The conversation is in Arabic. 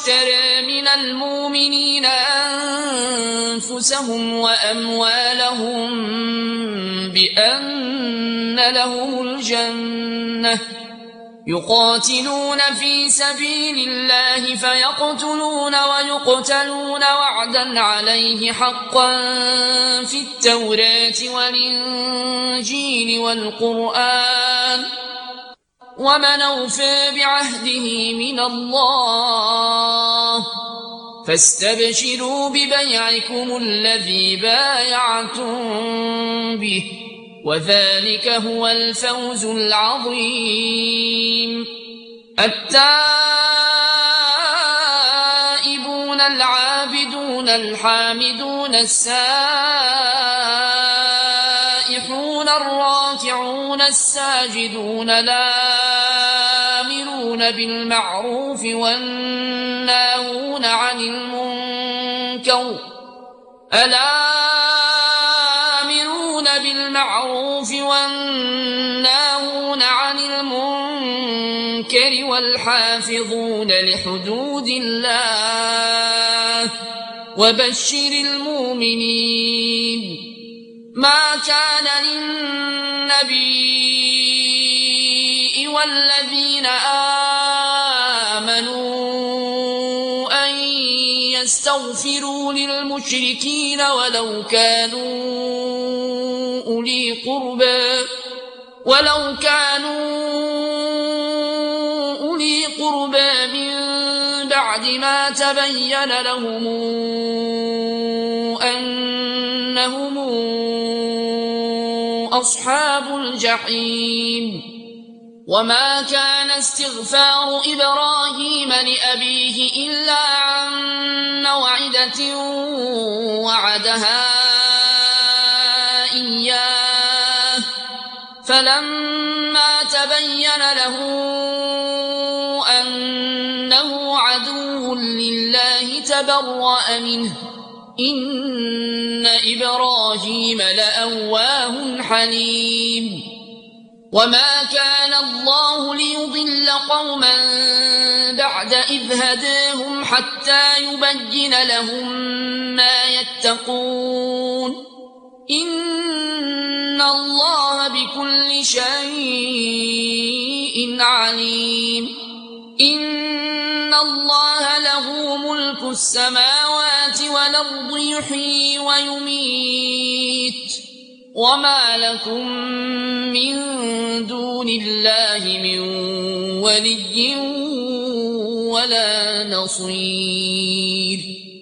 اشترى من المؤمنين أنفسهم وأموالهم بأن لهم الجنة يقاتلون في سبيل الله فيقتلون ويقتلون وعدا عليه حقا في التوراة والإنجيل والقرآن ومن أوفى بعهده من الله فاستبشروا ببيعكم الذي بايعتم به وذلك هو الفوز العظيم. التائبون العابدون الحامدون السائحون الراكعون الساجدون الآمرون بالمعروف والناهون عن المنكر بالمعروف والناهون عن المنكر والحافظون لحدود الله وبشر المؤمنين. ما كان للنبي والذين آمنوا أن يستغفروا للمشركين ولو كانوا أولي قربى من بعد ما تبين لهم أنهم أصحاب الجحيم. وما كان استغفار إبراهيم لأبيه إلا عن موعدة وعدها إياه فلما تبين له أنه عدو لله تبرأ منه إن إبراهيم لأواه حليم. وما كان الله ليضل قوما بعد إذ هداهم حتى يبين لهم ما يتقون إن الله بكل شيء عليم. إن الله له ملك السماوات والأرض يحيي ويميت وما لكم من دون الله من ولي ولا نصير.